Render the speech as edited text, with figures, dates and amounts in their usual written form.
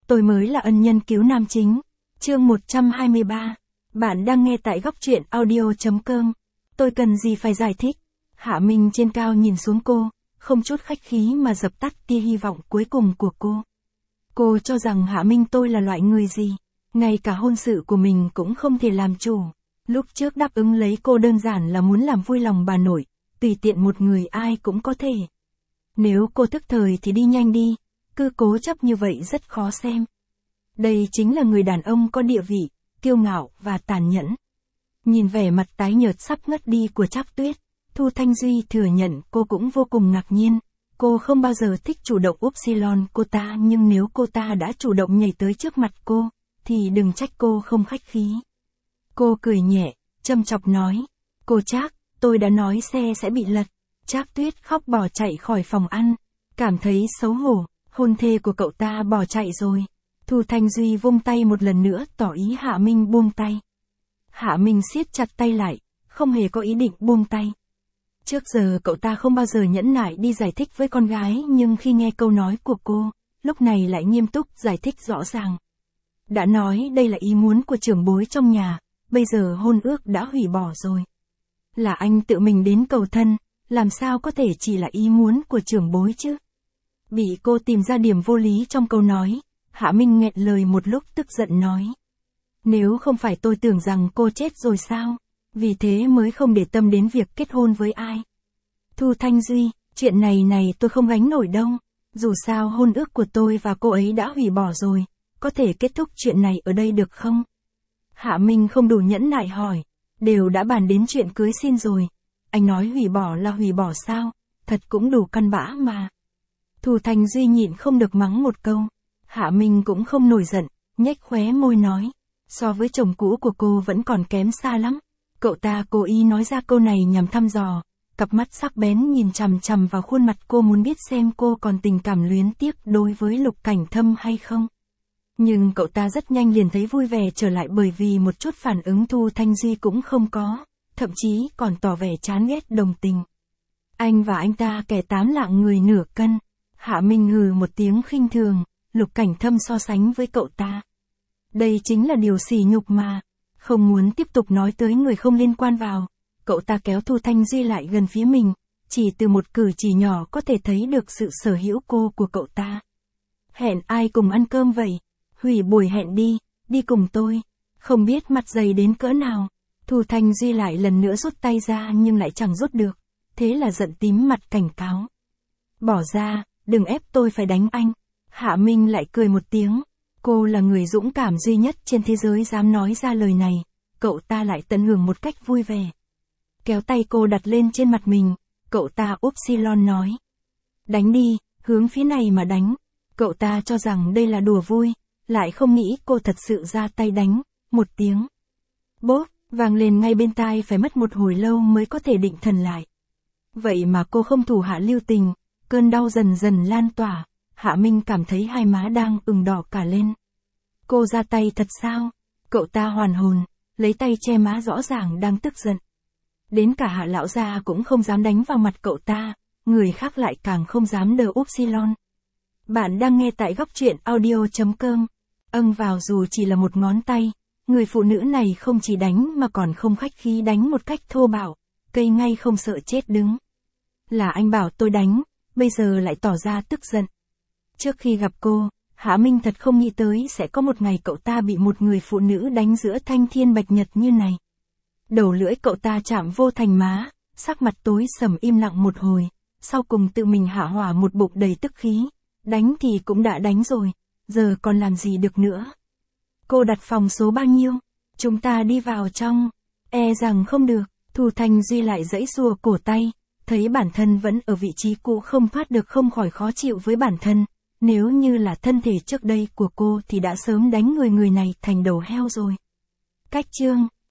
tôi mới là ân nhân cứu nam chính. Chương 123. Bạn đang nghe tại góc truyện audio.com. Tôi cần gì phải giải thích? Hạ Minh trên cao nhìn xuống cô, không chút khách khí mà dập tắt tia hy vọng cuối cùng của cô. Cô cho rằng Hạ Minh tôi là loại người gì? Ngay cả hôn sự của mình cũng không thể làm chủ. Lúc trước đáp ứng lấy cô đơn giản là muốn làm vui lòng bà nội, tùy tiện một người ai cũng có thể. Nếu cô thức thời thì đi nhanh đi, cứ cố chấp như vậy rất khó xem. Đây chính là người đàn ông có địa vị, kiêu ngạo và tàn nhẫn. Nhìn vẻ mặt tái nhợt sắp ngất đi của Trác Tuyết, Thu Thanh Duy thừa nhận cô cũng vô cùng ngạc nhiên. Cô không bao giờ thích chủ động upsilon cô ta, nhưng nếu cô ta đã chủ động nhảy tới trước mặt cô, thì đừng trách cô không khách khí. Cô cười nhẹ, châm chọc nói, cô Trác, tôi đã nói xe sẽ bị lật. Trác Tuyết khóc bỏ chạy khỏi phòng ăn, cảm thấy xấu hổ, hôn thê của cậu ta bỏ chạy rồi. Thu Thanh Duy vung tay một lần nữa tỏ ý Hạ Minh buông tay. Hạ Minh siết chặt tay lại, không hề có ý định buông tay. Trước giờ cậu ta không bao giờ nhẫn nại đi giải thích với con gái, nhưng khi nghe câu nói của cô, lúc này lại nghiêm túc giải thích rõ ràng. Đã nói đây là ý muốn của trưởng bối trong nhà, bây giờ hôn ước đã hủy bỏ rồi. Là anh tự mình đến cầu thân, làm sao có thể chỉ là ý muốn của trưởng bối chứ? Bị cô tìm ra điểm vô lý trong câu nói, Hạ Minh nghẹn lời một lúc tức giận nói. Nếu không phải tôi tưởng rằng cô chết rồi sao? Vì thế mới không để tâm đến việc kết hôn với ai. Thu Thanh Duy, chuyện này tôi không gánh nổi đâu. Dù sao hôn ước của tôi và cô ấy đã hủy bỏ rồi, có thể kết thúc chuyện này ở đây được không? Hạ Minh không đủ nhẫn nại hỏi, đều đã bàn đến chuyện cưới xin rồi. Anh nói hủy bỏ là hủy bỏ sao? Thật cũng đủ căn bã mà. Thu Thanh Duy nhịn không được mắng một câu. Hạ Minh cũng không nổi giận, nhếch khóe môi nói. So với chồng cũ của cô vẫn còn kém xa lắm. Cậu ta cố ý nói ra câu này nhằm thăm dò, cặp mắt sắc bén nhìn chằm chằm vào khuôn mặt cô, muốn biết xem cô còn tình cảm luyến tiếc đối với Lục Cảnh Thâm hay không. Nhưng cậu ta rất nhanh liền thấy vui vẻ trở lại, bởi vì một chút phản ứng Thu Thanh Duy cũng không có, thậm chí còn tỏ vẻ chán ghét đồng tình. Anh và anh ta kẻ tám lạng người nửa cân. Hạ Minh hừ một tiếng khinh thường, Lục Cảnh Thâm so sánh với cậu ta. Đây chính là điều sỉ nhục mà. Không muốn tiếp tục nói tới người không liên quan vào, cậu ta kéo Thu Thanh Duy lại gần phía mình, chỉ từ một cử chỉ nhỏ có thể thấy được sự sở hữu cô của cậu ta. Hẹn ai cùng ăn cơm vậy? Hủy buổi hẹn đi, đi cùng tôi. Không biết mặt dày đến cỡ nào. Thu Thanh Duy lại lần nữa rút tay ra nhưng lại chẳng rút được, thế là giận tím mặt cảnh cáo. Bỏ ra, đừng ép tôi phải đánh anh. Hạ Minh lại cười một tiếng. Cô là người dũng cảm duy nhất trên thế giới dám nói ra lời này, cậu ta lại tận hưởng một cách vui vẻ. Kéo tay cô đặt lên trên mặt mình, cậu ta upsilon nói. Đánh đi, hướng phía này mà đánh. Cậu ta cho rằng đây là đùa vui, lại không nghĩ cô thật sự ra tay đánh. Một tiếng bốp vang lên ngay bên tai, phải mất một hồi lâu mới có thể định thần lại. Vậy mà cô không thủ hạ lưu tình, cơn đau dần dần lan tỏa. Hạ Minh cảm thấy hai má đang ửng đỏ cả lên. Cô ra tay thật sao? Cậu ta hoàn hồn, lấy tay che má rõ ràng đang tức giận. Đến cả Hạ lão gia cũng không dám đánh vào mặt cậu ta, người khác lại càng không dám đờ upsilon. Bạn đang nghe tại góc truyện audio.com. Vào dù chỉ là một ngón tay, người phụ nữ này không chỉ đánh mà còn không khách khí đánh một cách thô bạo, cây ngay không sợ chết đứng. Là anh bảo tôi đánh, bây giờ lại tỏ ra tức giận. Trước khi gặp cô, Hạ Minh thật không nghĩ tới sẽ có một ngày cậu ta bị một người phụ nữ đánh giữa thanh thiên bạch nhật như này. Đầu lưỡi cậu ta chạm vô thành má, sắc mặt tối sầm im lặng một hồi, sau cùng tự mình hạ hỏa một bụng đầy tức khí. Đánh thì cũng đã đánh rồi, giờ còn làm gì được nữa. Cô đặt phòng số bao nhiêu? Chúng ta đi vào trong. E rằng không được. Thu Thanh Duy lại giãy giụa cổ tay, thấy bản thân vẫn ở vị trí cũ không thoát được, không khỏi khó chịu với bản thân. Nếu như là thân thể trước đây của cô thì đã sớm đánh người này thành đầu heo rồi. Cách chương